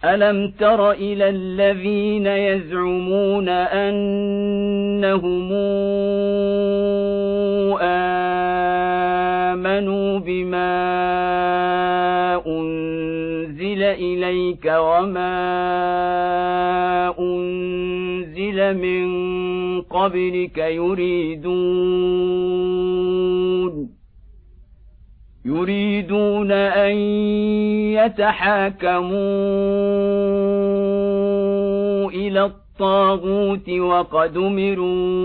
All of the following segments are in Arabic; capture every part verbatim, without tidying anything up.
ألم تر إلى الذين يزعمون أنهم آمنوا بما أنزل إليك وما أنزل من قبلك يريدون يريدون أن يتحاكموا إلى الطاغوت وقد أمروا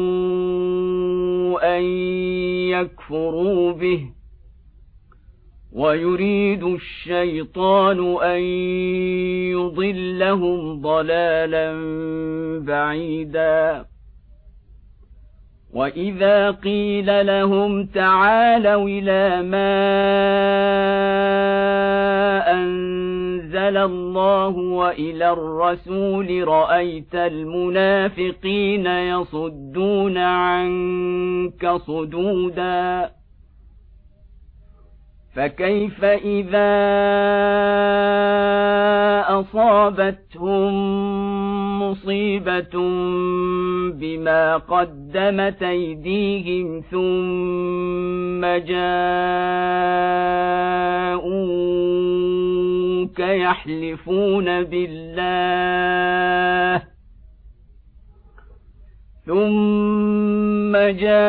أن يكفروا به ويريد الشيطان أن يضلهم ضلالا بعيدا وإذا قيل لهم تعالوا إلى ما أنزل الله وإلى الرسول رأيت المنافقين يصدون عنك صدودا فكيف إذا أصابتهم مصيبة بما قدمت أيديهم ثم جاءوك يحلفون بالله ثم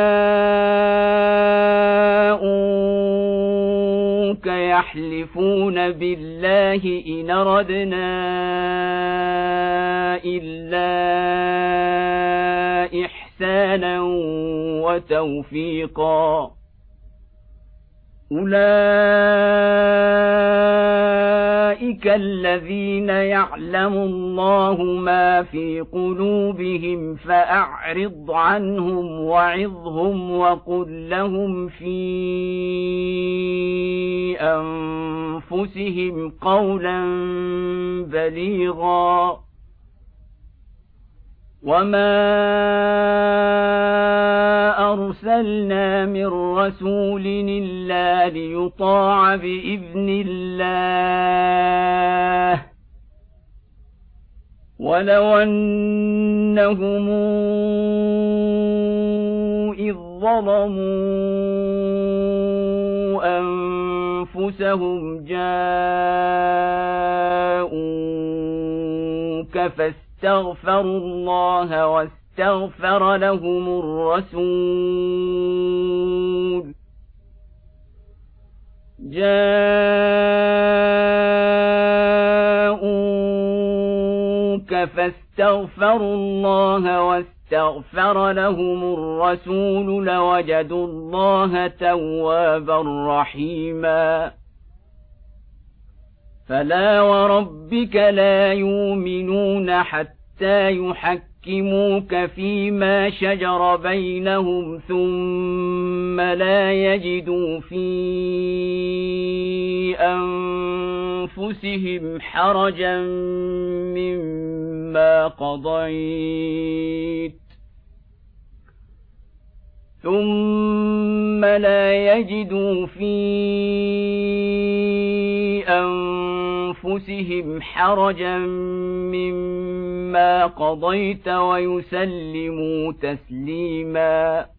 جاءوك يحلفون بالله إن أردنا إلا إحسانا وتوفيقا أولئك الذين يعلم الله ما في قلوبهم فأعرض عنهم وعظهم وقل لهم في أنفسهم قولا بليغا وما أرسلنا من رسول إلا ليطاع بإذن الله ولو أنهم إذ ظلموا أنفسهم جاءوك فاستغفروا الله واستغفر لهم الرسول جاءوك فاستغفروا الله واستغفر لهم الرسول لوجدوا الله توابا رحيما فلا وربك لا يؤمنون حتى يحكموك فيما شجر بينهم ثم لا يجدوا في أنفسهم حرجا مما قضيت ثم لا يجدوا في أنفسهم حرجا مما قضيت ويسلموا تسليما